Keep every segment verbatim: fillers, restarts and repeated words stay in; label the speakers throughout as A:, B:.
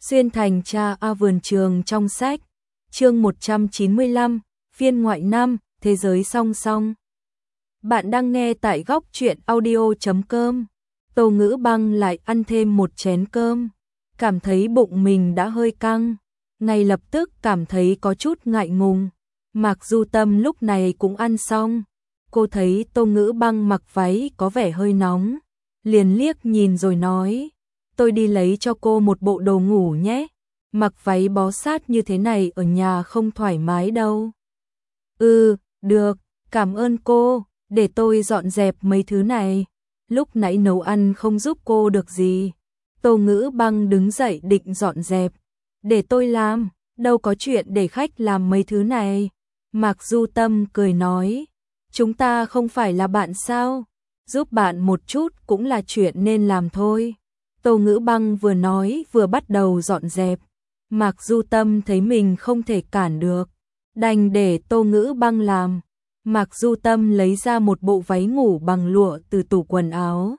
A: Xuyên thành cha A vườn trường trong sách, chương một trăm chín mươi lăm, phiên ngoại năm, thế giới song song. Bạn đang nghe tại góc truyện audio chấm com. Tô Ngữ Băng lại ăn thêm một chén cơm, cảm thấy bụng mình đã hơi căng, ngay lập tức cảm thấy có chút ngại ngùng. Mạc Du Tâm lúc này cũng ăn xong, cô thấy Tô Ngữ Băng mặc váy có vẻ hơi nóng, liền liếc nhìn rồi nói: "Tôi đi lấy cho cô một bộ đồ ngủ nhé, mặc váy bó sát như thế này ở nhà không thoải mái đâu." "Ừ, được, cảm ơn cô, để tôi dọn dẹp mấy thứ này, lúc nãy nấu ăn không giúp cô được gì." Tô Ngữ Băng đứng dậy định dọn dẹp. "Để tôi làm, đâu có chuyện để khách làm mấy thứ này." Mạc Du Tâm cười nói: "Chúng ta không phải là bạn sao, giúp bạn một chút cũng là chuyện nên làm thôi." Tô Ngữ Băng vừa nói vừa bắt đầu dọn dẹp. Mạc Du Tâm thấy mình không thể cản được, đành để Tô Ngữ Băng làm. Mạc Du Tâm lấy ra một bộ váy ngủ bằng lụa từ tủ quần áo.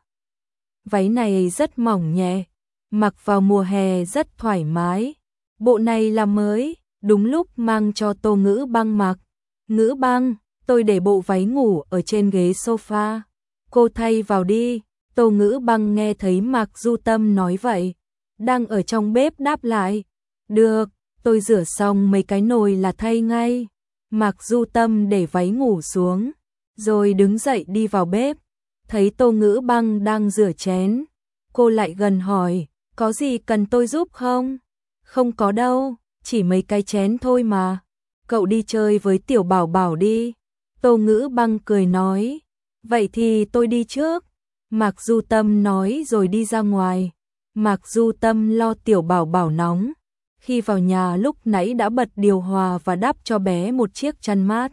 A: Váy này rất mỏng nhẹ, mặc vào mùa hè rất thoải mái. Bộ này là mới, đúng lúc mang cho Tô Ngữ Băng mặc. "Ngữ Băng, tôi để bộ váy ngủ ở trên ghế sofa, cô thay vào đi." Tô Ngữ Băng nghe thấy Mạc Du Tâm nói vậy, đang ở trong bếp đáp lại: "Được, tôi rửa xong mấy cái nồi là thay ngay." Mạc Du Tâm để váy ngủ xuống, rồi đứng dậy đi vào bếp, thấy Tô Ngữ Băng đang rửa chén, cô lại gần hỏi: "Có gì cần tôi giúp không?" "Không có đâu, chỉ mấy cái chén thôi mà, cậu đi chơi với Tiểu Bảo Bảo đi." Tô Ngữ Băng cười nói: "Vậy thì tôi đi trước." Mạc Du Tâm nói rồi đi ra ngoài. Mạc Du Tâm lo Tiểu Bảo Bảo nóng, khi vào nhà lúc nãy đã bật điều hòa và đắp cho bé một chiếc chăn mát.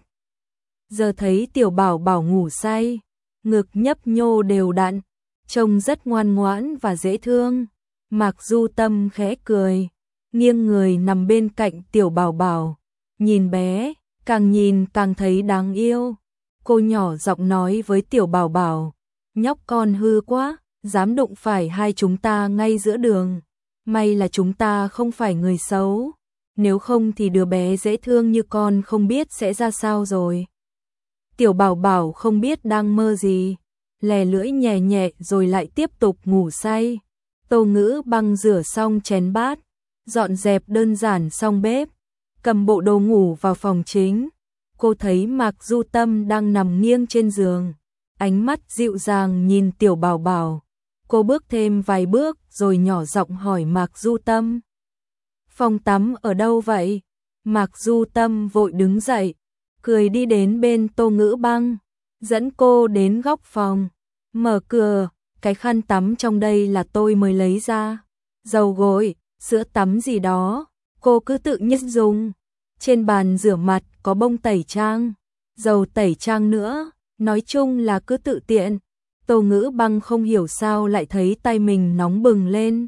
A: Giờ thấy Tiểu Bảo Bảo ngủ say, ngực nhấp nhô đều đặn, trông rất ngoan ngoãn và dễ thương. Mạc Du Tâm khẽ cười, nghiêng người nằm bên cạnh Tiểu Bảo Bảo, nhìn bé, càng nhìn càng thấy đáng yêu. Cô nhỏ giọng nói với Tiểu Bảo Bảo: "Nhóc con hư quá, dám đụng phải hai chúng ta ngay giữa đường. May là chúng ta không phải người xấu, nếu không thì đứa bé dễ thương như con không biết sẽ ra sao rồi." Tiểu Bảo Bảo không biết đang mơ gì, lè lưỡi nhẹ nhẹ rồi lại tiếp tục ngủ say. Tô Ngữ Băng rửa xong chén bát, dọn dẹp đơn giản xong bếp, cầm bộ đồ ngủ vào phòng chính. Cô thấy Mạc Du Tâm đang nằm nghiêng trên giường, ánh mắt dịu dàng nhìn Tiểu Bảo Bảo. Cô bước thêm vài bước rồi nhỏ giọng hỏi Mạc Du Tâm: "Phòng tắm ở đâu vậy?" Mạc Du Tâm vội đứng dậy, cười đi đến bên Tô Ngữ Băng, dẫn cô đến góc phòng, mở cửa: "Cái khăn tắm trong đây là tôi mới lấy ra, dầu gội, sữa tắm gì đó, cô cứ tự nhiên dùng. Trên bàn rửa mặt có bông tẩy trang, dầu tẩy trang nữa, nói chung là cứ tự tiện." Tô Ngữ Băng không hiểu sao lại thấy tay mình nóng bừng lên.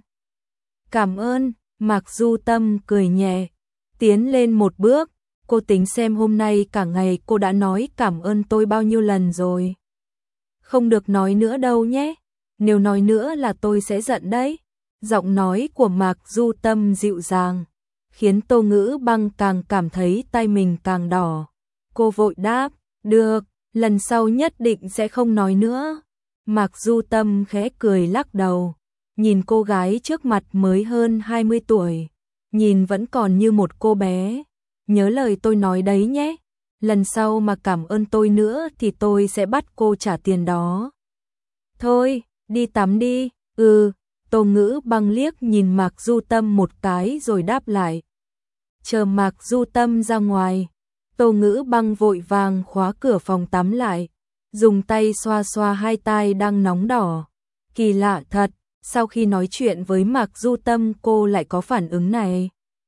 A: "Cảm ơn." Mạc Du Tâm cười nhẹ, tiến lên một bước. Cô tính xem hôm nay cả ngày cô đã nói cảm ơn tôi bao nhiêu lần rồi. "Không được nói nữa đâu nhé, nếu nói nữa là tôi sẽ giận đấy." Giọng nói của Mạc Du Tâm dịu dàng, khiến Tô Ngữ Băng càng cảm thấy tay mình càng đỏ. Cô vội đáp: "Được, lần sau nhất định sẽ không nói nữa." Mạc Du Tâm khẽ cười lắc đầu, nhìn cô gái trước mặt mới hơn hai mươi tuổi, nhìn vẫn còn như một cô bé. "Nhớ lời tôi nói đấy nhé, lần sau mà cảm ơn tôi nữa thì tôi sẽ bắt cô trả tiền đó." "Thôi, đi tắm đi." "Ừ." Tô Ngữ Băng liếc nhìn Mạc Du Tâm một cái rồi đáp lại. Chờ Mạc Du Tâm ra ngoài, Tô Ngữ Băng vội vàng khóa cửa phòng tắm lại, dùng tay xoa xoa hai tai đang nóng đỏ. Kỳ lạ thật, sau khi nói chuyện với Mạc Du Tâm cô lại có phản ứng này.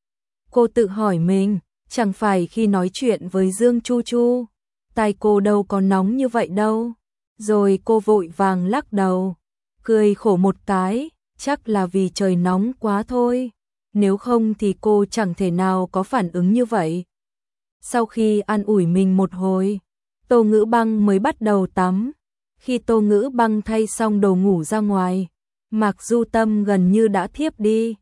A: Cô tự hỏi mình, chẳng phải khi nói chuyện với Dương Chu Chu, tai cô đâu có nóng như vậy đâu. Rồi cô vội vàng lắc đầu, cười khổ một cái, chắc là vì trời nóng quá thôi, nếu không thì cô chẳng thể nào có phản ứng như vậy. Sau khi an ủi mình một hồi, Tô Ngữ Băng mới bắt đầu tắm. Khi Tô Ngữ Băng thay xong đồ ngủ ra ngoài, Mạc Du Tâm gần như đã thiếp đi.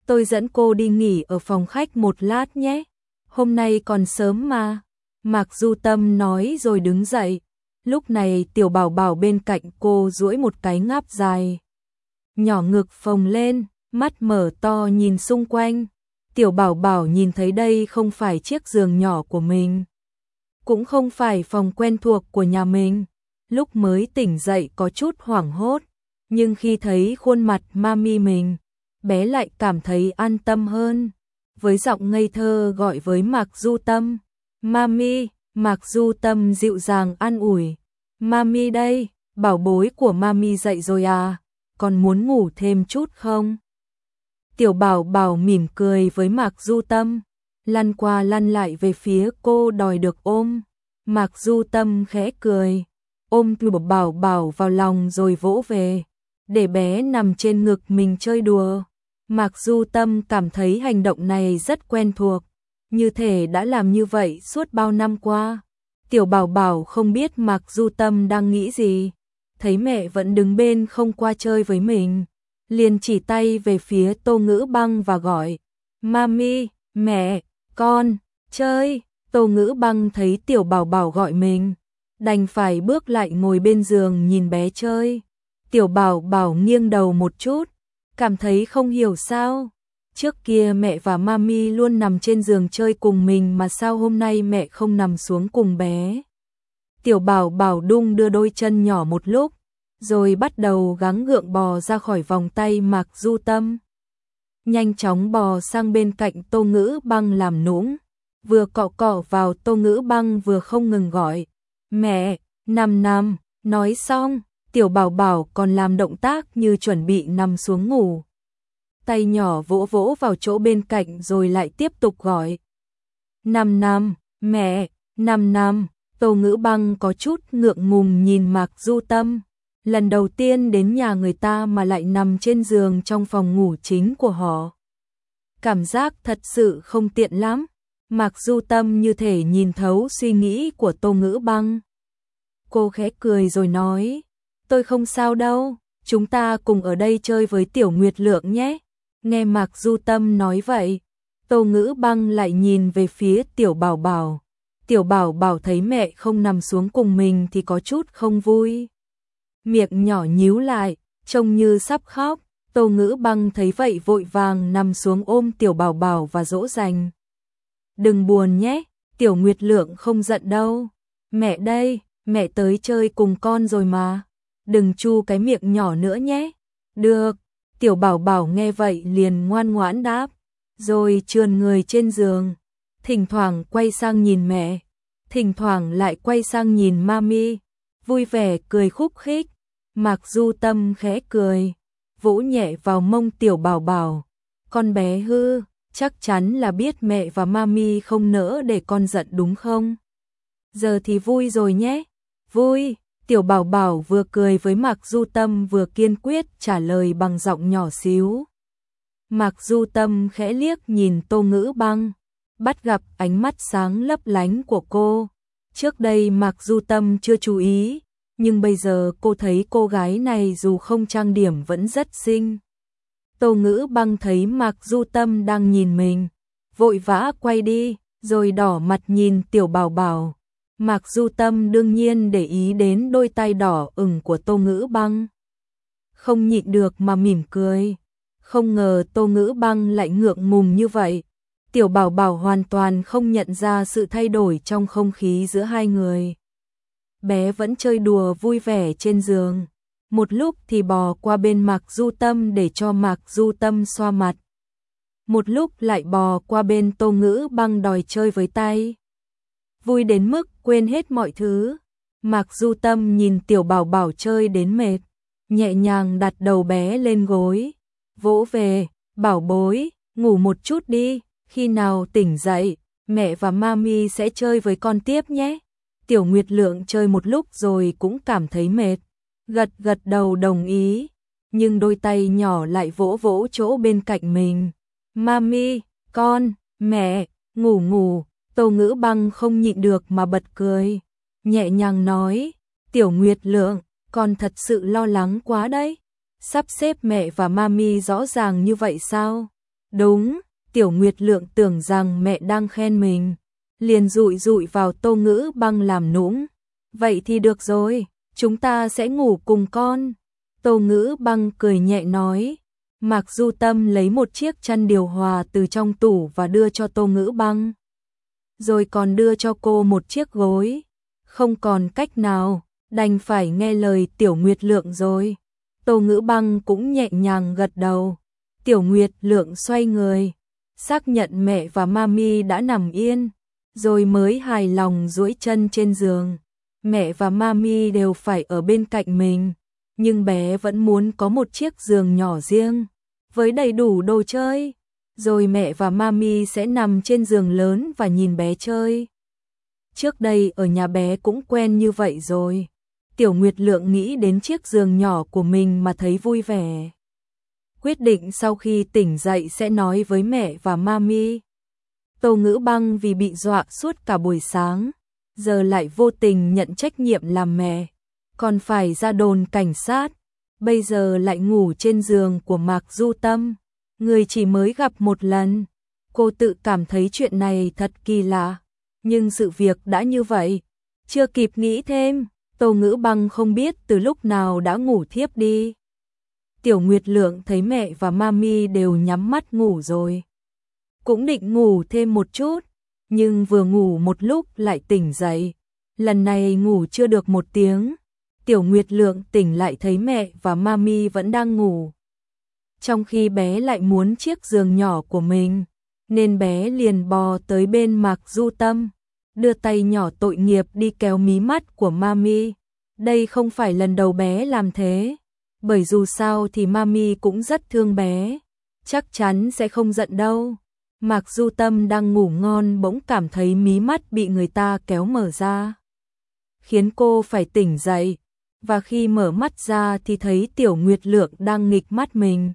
A: tôi dẫn cô đi nghỉ ở phòng khách một lát nhé. Hôm nay còn sớm mà. Mạc Du Tâm nói rồi đứng dậy. Lúc này Tiểu Bảo Bảo bên cạnh cô duỗi một cái ngáp dài. Nhỏ ngực phồng lên, mắt mở to nhìn xung quanh. Tiểu Bảo Bảo nhìn thấy đây không phải chiếc giường nhỏ của mình, cũng không phải phòng quen thuộc của nhà mình. Lúc mới tỉnh dậy có chút hoảng hốt, nhưng khi thấy khuôn mặt mami mình, bé lại cảm thấy an tâm hơn. Với giọng ngây thơ gọi với Mạc Du Tâm, "Mami." Mạc Du Tâm dịu dàng an ủi, "Mami đây, bảo bối của mami dậy rồi à, còn muốn ngủ thêm chút không?" Tiểu Bảo Bảo mỉm cười với Mạc Du Tâm, lăn qua lăn lại về phía cô đòi được ôm. Mạc Du Tâm khẽ cười, ôm Tiểu Bảo Bảo vào lòng rồi vỗ về, để bé nằm trên ngực mình chơi đùa. Mạc Du Tâm cảm thấy hành động này rất quen thuộc, như thể đã làm như vậy suốt bao năm qua. Tiểu Bảo Bảo không biết Mạc Du Tâm đang nghĩ gì, thấy mẹ vẫn đứng bên không qua chơi với mình, liền chỉ tay về phía Tô Ngữ Băng và gọi, "Mami, mẹ, con, chơi." Tô Ngữ Băng thấy Tiểu Bảo Bảo gọi mình, đành phải bước lại ngồi bên giường nhìn bé chơi. Tiểu Bảo Bảo nghiêng đầu một chút, cảm thấy không hiểu sao. Trước kia mẹ và mami luôn nằm trên giường chơi cùng mình mà sao hôm nay mẹ không nằm xuống cùng bé. Tiểu Bảo Bảo đung đưa đôi chân nhỏ một lúc, rồi bắt đầu gắng gượng bò ra khỏi vòng tay Mạc Du Tâm. Nhanh chóng bò sang bên cạnh Tô Ngữ Băng làm nũng, vừa cọ cọ vào Tô Ngữ Băng vừa không ngừng gọi, "Mẹ, nằm nằm." Nói xong, Tiểu Bảo Bảo còn làm động tác như chuẩn bị nằm xuống ngủ. Tay nhỏ vỗ vỗ vào chỗ bên cạnh rồi lại tiếp tục gọi, "Nằm nằm, mẹ, nằm nằm." Tô Ngữ Băng có chút ngượng ngùng nhìn Mạc Du Tâm, lần đầu tiên đến nhà người ta mà lại nằm trên giường trong phòng ngủ chính của họ. Cảm giác thật sự không tiện lắm. Mạc Du Tâm như thể nhìn thấu suy nghĩ của Tô Ngữ Băng. Cô khẽ cười rồi nói, "Tôi không sao đâu, chúng ta cùng ở đây chơi với Tiểu Nguyệt Lượng nhé." Nghe Mạc Du Tâm nói vậy, Tô Ngữ Băng lại nhìn về phía Tiểu Bảo Bảo. Tiểu Bảo Bảo thấy mẹ không nằm xuống cùng mình thì có chút không vui. Miệng nhỏ nhíu lại, trông như sắp khóc. Tô Ngữ Băng thấy vậy vội vàng nằm xuống ôm Tiểu Bảo Bảo và dỗ dành. "Đừng buồn nhé, Tiểu Nguyệt Lượng không giận đâu. Mẹ đây, mẹ tới chơi cùng con rồi mà. Đừng chu cái miệng nhỏ nữa nhé." "Được." Tiểu Bảo Bảo nghe vậy liền ngoan ngoãn đáp, rồi trườn người trên giường, thỉnh thoảng quay sang nhìn mẹ, thỉnh thoảng lại quay sang nhìn mami, vui vẻ cười khúc khích. Mạc Du Tâm khẽ cười, vỗ nhẹ vào mông Tiểu Bảo Bảo, "Con bé hư, chắc chắn là biết mẹ và mami không nỡ để con giận đúng không? Giờ thì vui rồi nhé." "Vui." Tiểu Bảo Bảo vừa cười với Mạc Du Tâm vừa kiên quyết trả lời bằng giọng nhỏ xíu. Mạc Du Tâm khẽ liếc nhìn Tô Ngữ Băng, bắt gặp ánh mắt sáng lấp lánh của cô. Trước đây Mạc Du Tâm chưa chú ý, nhưng bây giờ cô thấy cô gái này dù không trang điểm vẫn rất xinh. Tô Ngữ Băng thấy Mạc Du Tâm đang nhìn mình, vội vã quay đi, rồi đỏ mặt nhìn Tiểu Bảo Bảo. Mạc Du Tâm đương nhiên để ý đến đôi tay đỏ ửng của Tô Ngữ Băng, không nhịn được mà mỉm cười. Không ngờ Tô Ngữ Băng lại ngượng ngùng như vậy. Tiểu Bảo Bảo hoàn toàn không nhận ra sự thay đổi trong không khí giữa hai người. Bé vẫn chơi đùa vui vẻ trên giường, một lúc thì bò qua bên Mạc Du Tâm để cho Mạc Du Tâm xoa mặt, một lúc lại bò qua bên Tô Ngữ Băng đòi chơi với tay. Vui đến mức quên hết mọi thứ. Mạc Du Tâm nhìn Tiểu Bảo Bảo chơi đến mệt, nhẹ nhàng đặt đầu bé lên gối, vỗ về, "Bảo bối, ngủ một chút đi, khi nào tỉnh dậy, mẹ và mami sẽ chơi với con tiếp nhé." Tiểu Nguyệt Lượng chơi một lúc rồi cũng cảm thấy mệt, gật gật đầu đồng ý, nhưng đôi tay nhỏ lại vỗ vỗ chỗ bên cạnh mình. "Mami, con, mẹ, ngủ ngủ." Tô Ngữ Băng không nhịn được mà bật cười, nhẹ nhàng nói, "Tiểu Nguyệt Lượng, con thật sự lo lắng quá đấy. Sắp xếp mẹ và mami rõ ràng như vậy sao?" Đúng, Tiểu Nguyệt Lượng tưởng rằng mẹ đang khen mình, liền dụi dụi vào Tô Ngữ Băng làm nũng. Vậy thì được rồi, chúng ta sẽ ngủ cùng con. Tô Ngữ Băng cười nhẹ nói. Mạc Du Tâm lấy một chiếc chăn điều hòa từ trong tủ và đưa cho Tô Ngữ Băng. Rồi còn đưa cho cô một chiếc gối. Không còn cách nào, đành phải nghe lời Tiểu Nguyệt Lượng rồi. Tô Ngữ Băng cũng nhẹ nhàng gật đầu. Tiểu Nguyệt Lượng xoay người, xác nhận mẹ và mami đã nằm yên, rồi mới hài lòng duỗi chân trên giường. Mẹ và mami đều phải ở bên cạnh mình, nhưng bé vẫn muốn có một chiếc giường nhỏ riêng, với đầy đủ đồ chơi. Rồi mẹ và mami sẽ nằm trên giường lớn và nhìn bé chơi. Trước đây ở nhà bé cũng quen như vậy rồi. Tiểu Nguyệt Lượng nghĩ đến chiếc giường nhỏ của mình mà thấy vui vẻ. Quyết định sau khi tỉnh dậy sẽ nói với mẹ và mami. Tô Ngữ Băng vì bị dọa suốt cả buổi sáng, giờ lại vô tình nhận trách nhiệm làm mẹ, còn phải ra đồn cảnh sát, bây giờ lại ngủ trên giường của Mạc Du Tâm, người chỉ mới gặp một lần. Cô tự cảm thấy chuyện này thật kỳ lạ, nhưng sự việc đã như vậy, chưa kịp nghĩ thêm, Tô Ngữ Băng không biết từ lúc nào đã ngủ thiếp đi. Tiểu Nguyệt Lượng thấy mẹ và mami đều nhắm mắt ngủ rồi, cũng định ngủ thêm một chút, nhưng vừa ngủ một lúc lại tỉnh dậy. Lần này ngủ chưa được một tiếng, Tiểu Nguyệt Lượng tỉnh lại thấy mẹ và mami vẫn đang ngủ. Trong khi bé lại muốn chiếc giường nhỏ của mình, nên bé liền bò tới bên Mạc Du Tâm, đưa tay nhỏ tội nghiệp đi kéo mí mắt của mami. Đây không phải lần đầu bé làm thế, bởi dù sao thì mami cũng rất thương bé, chắc chắn sẽ không giận đâu. Mạc Du Tâm đang ngủ ngon bỗng cảm thấy mí mắt bị người ta kéo mở ra, khiến cô phải tỉnh dậy, và khi mở mắt ra thì thấy Tiểu Nguyệt Lượng đang nghịch mắt mình.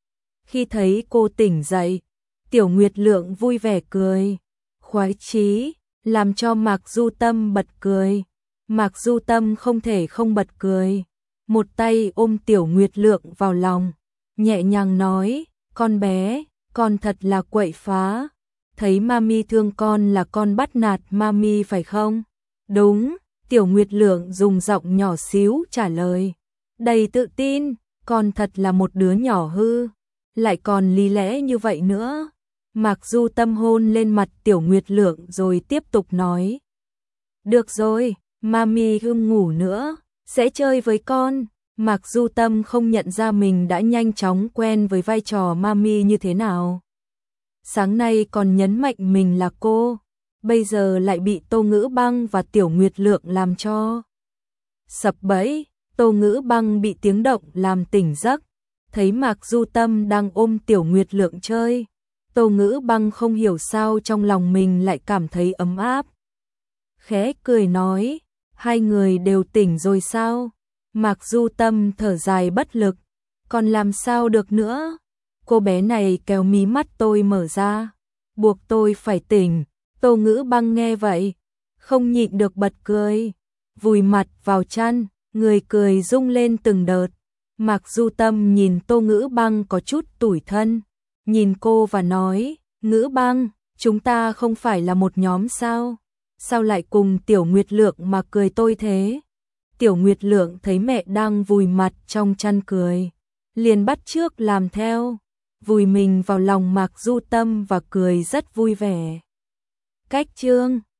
A: Khi thấy cô tỉnh dậy, Tiểu Nguyệt Lượng vui vẻ cười, khoái chí, làm cho Mạc Du Tâm bật cười. Mạc Du Tâm không thể không bật cười, một tay ôm Tiểu Nguyệt Lượng vào lòng, nhẹ nhàng nói, con bé, con thật là quậy phá, thấy mami thương con là con bắt nạt mami phải không? Đúng, Tiểu Nguyệt Lượng dùng giọng nhỏ xíu trả lời, đầy tự tin, con thật là một đứa nhỏ hư, lại còn lý lẽ như vậy nữa. Mạc Du Tâm hôn lên mặt Tiểu Nguyệt Lượng rồi tiếp tục nói, được rồi, mami không ngủ nữa, sẽ chơi với con. Mạc Du Tâm không nhận ra mình đã nhanh chóng quen với vai trò mami như thế nào. Sáng nay còn nhấn mạnh mình là cô, bây giờ lại bị Tô Ngữ Băng và Tiểu Nguyệt Lượng làm cho sập bẫy. Tô Ngữ Băng bị tiếng động làm tỉnh giấc, thấy Mạc Du Tâm đang ôm Tiểu Nguyệt Lượng chơi. Tô Ngữ Băng không hiểu sao trong lòng mình lại cảm thấy ấm áp. Khẽ cười nói, hai người đều tỉnh rồi sao? Mạc Du Tâm thở dài bất lực, còn làm sao được nữa? Cô bé này kéo mí mắt tôi mở ra, buộc tôi phải tỉnh. Tô Ngữ Băng nghe vậy, không nhịn được bật cười, vùi mặt vào chăn, người cười rung lên từng đợt. Mạc Du Tâm nhìn Tô Ngữ Băng có chút tủi thân, nhìn cô và nói, Ngữ Băng, chúng ta không phải là một nhóm sao? Sao lại cùng Tiểu Nguyệt Lượng mà cười tôi thế? Tiểu Nguyệt Lượng thấy mẹ đang vùi mặt trong chăn cười, liền bắt chước làm theo, vùi mình vào lòng Mạc Du Tâm và cười rất vui vẻ. Cách chương